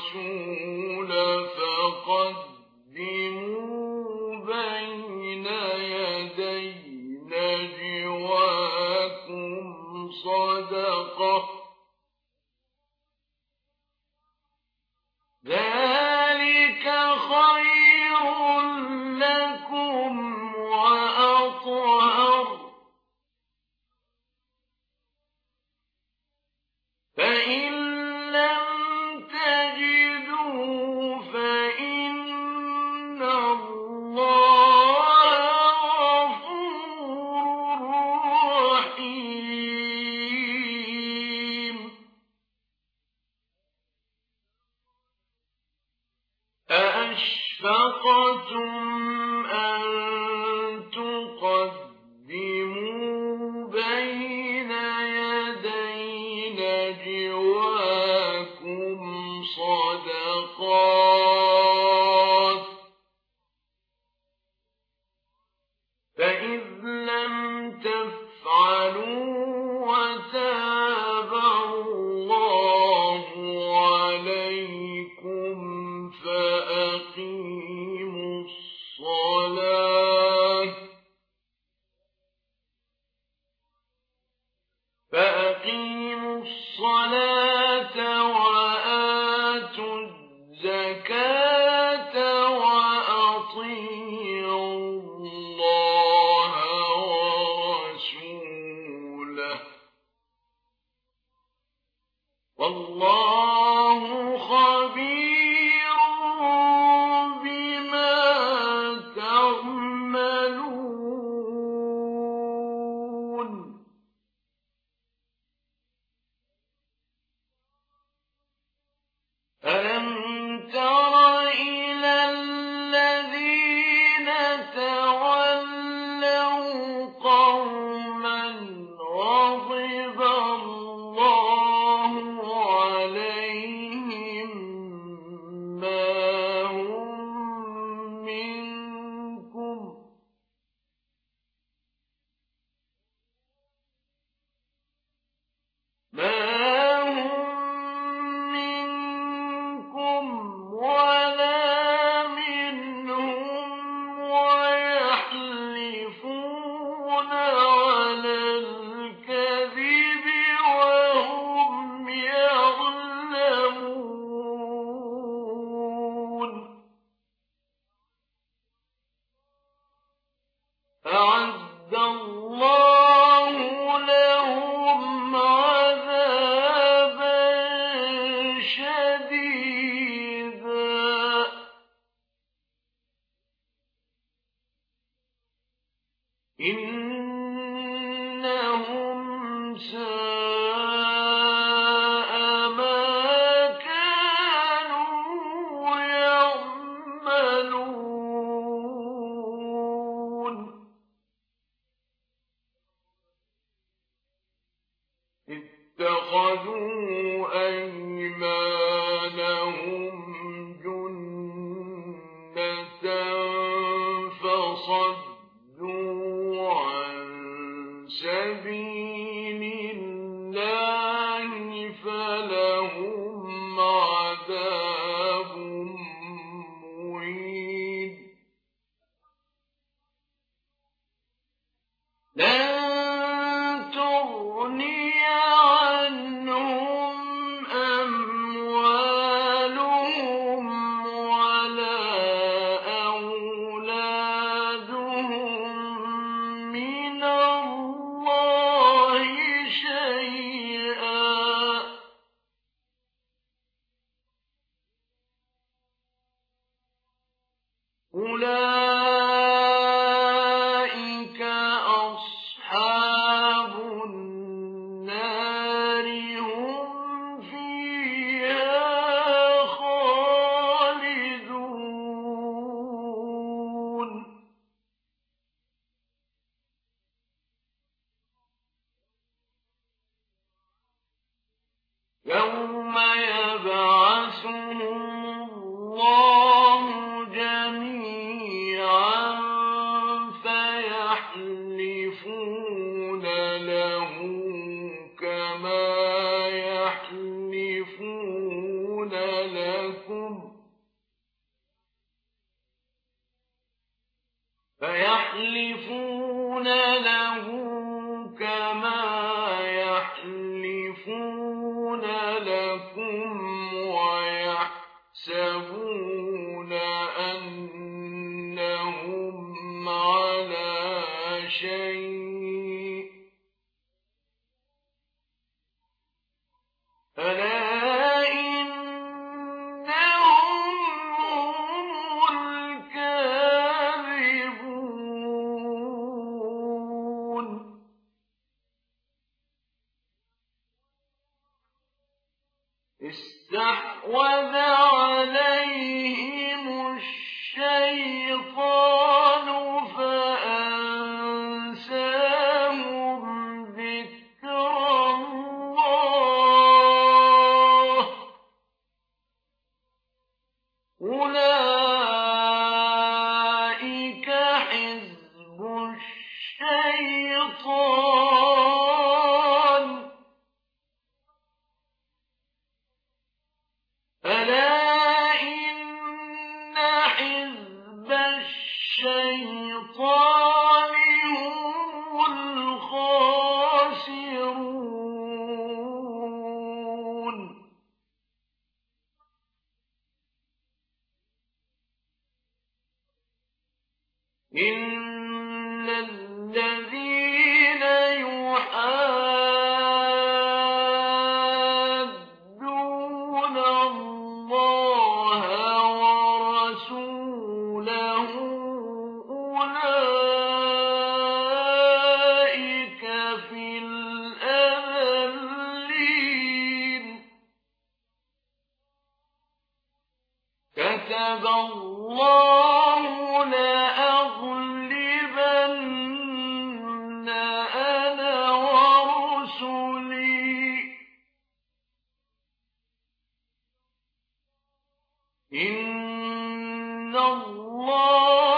والرسول فقدموا بين يدي نجواكم صدقة ذلك خير لكم وأطهر فإن لم تجدوا فإن الله غفور رحيم أأشفقتم أن تقدموا بين يدي نجواكم صدقات فإذ لم تفعلوا وتاب الله عليكم فأقيموا الصلاة وآتوا الزكاة وأطيعوا الله ورسوله والله خبير بما تعملون ألم تر إلى الذين تولوا قوما غضب الله عليهم ما هم منكم ولا منهم ويحلفون على الكذب وهم يعلمون أعد الله لهم عذابا شديدا إنهم ساء ما كانوا يعملون اتخذوا أيمانهم جنة فصدوا عن سبيل الله فلهم عذاب مهين لن تغني عنهم أموالهم ولا أولادهم من الله شيئا أولئك أصحاب النار هم فيها خالدون يوم يبعثهم الله جميعا لكم فيحلفون له كما يحلفون لكم ويحسبون أنهم على شيء ألا إنهم هم الكاذبون استحوذ عليهم الشيطان فأنساهم ذكر الله أولئك حزب الشيطان ألا إن حزب الشيطان هم الخاسرون إن الذين يحادون الله ورسوله أولئك في الأذلين كتب الله لأغلبن أنا ورسلي إن الله